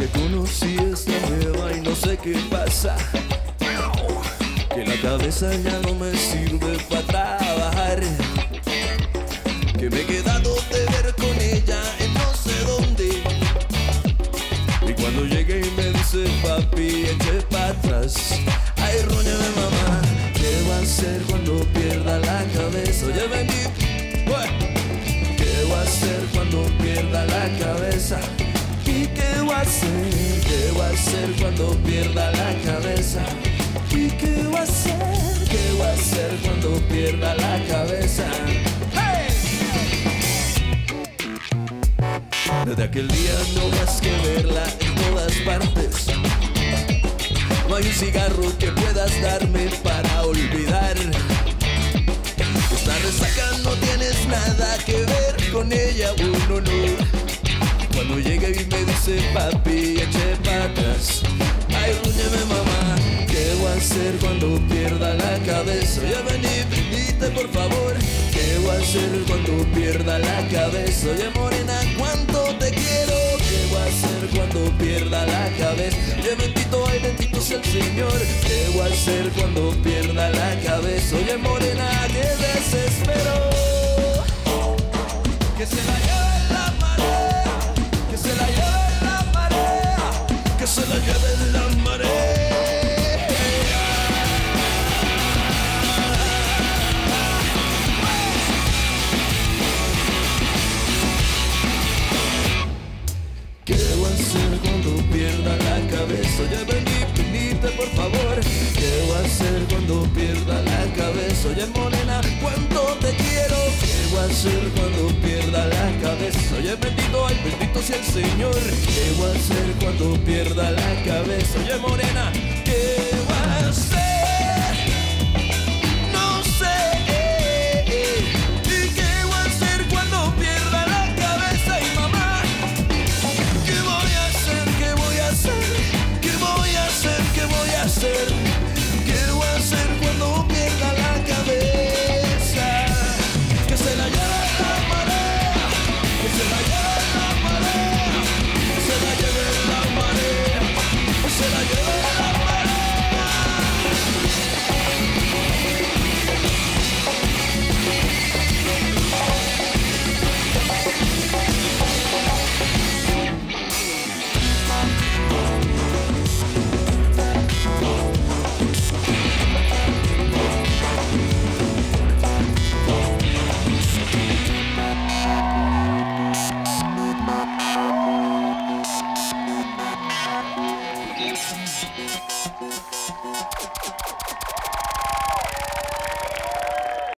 que conocí esta nueva y no sé qué pasa, que la cabeza ya no me sirve para trabajar, que me he quedado de ver con ella en no sé dónde. Y cuando llegué y me dice papi, eche para atrás. Ay, róñame mamá, ¿qué va a hacer cuando pierda la cabeza? Oye, vení, ¿qué va a hacer cuando pierda la cabeza? ¿Y qué va a hacer? ¿Qué va a hacer cuando pierda la cabeza? ¿Y qué va a hacer? ¿Qué va a hacer cuando pierda la cabeza? ¡Hey! Desde aquel día no más que verla en todas partes. No hay un cigarro que puedas darme para olvidar. Esta resaca no tienes nada que ver con ella, uno no. Cuando llega y me dice papi, eche para atrás. Ay, rúñeme mamá, ¿qué voy a hacer cuando pierda la cabeza? Oye, vení, venite por favor. ¿Qué voy a hacer cuando pierda la cabeza? Oye, morena, ¿cuánto te quiero? ¿Qué voy a hacer cuando pierda la cabeza? Oye, bendito, ay, bendito sea el Señor. ¿Qué voy a hacer cuando pierda la cabeza? Oye, morena, qué desespero. Que se la lleve la marea, que se la lleve la marea, que se la lleve la marea. ¿Qué voy a hacer cuando pierda la cabeza? Oye, vení, venite por favor. ¿Qué voy a hacer cuando pierda la cabeza? Oye, morena, ¿cuánto te quiero? ¿Qué voy a hacer cuando pierda la cabeza? Oye, bendito, ay, bendito sea el Señor. ¿Qué voy a hacer cuando pierda la cabeza? Oye, morena,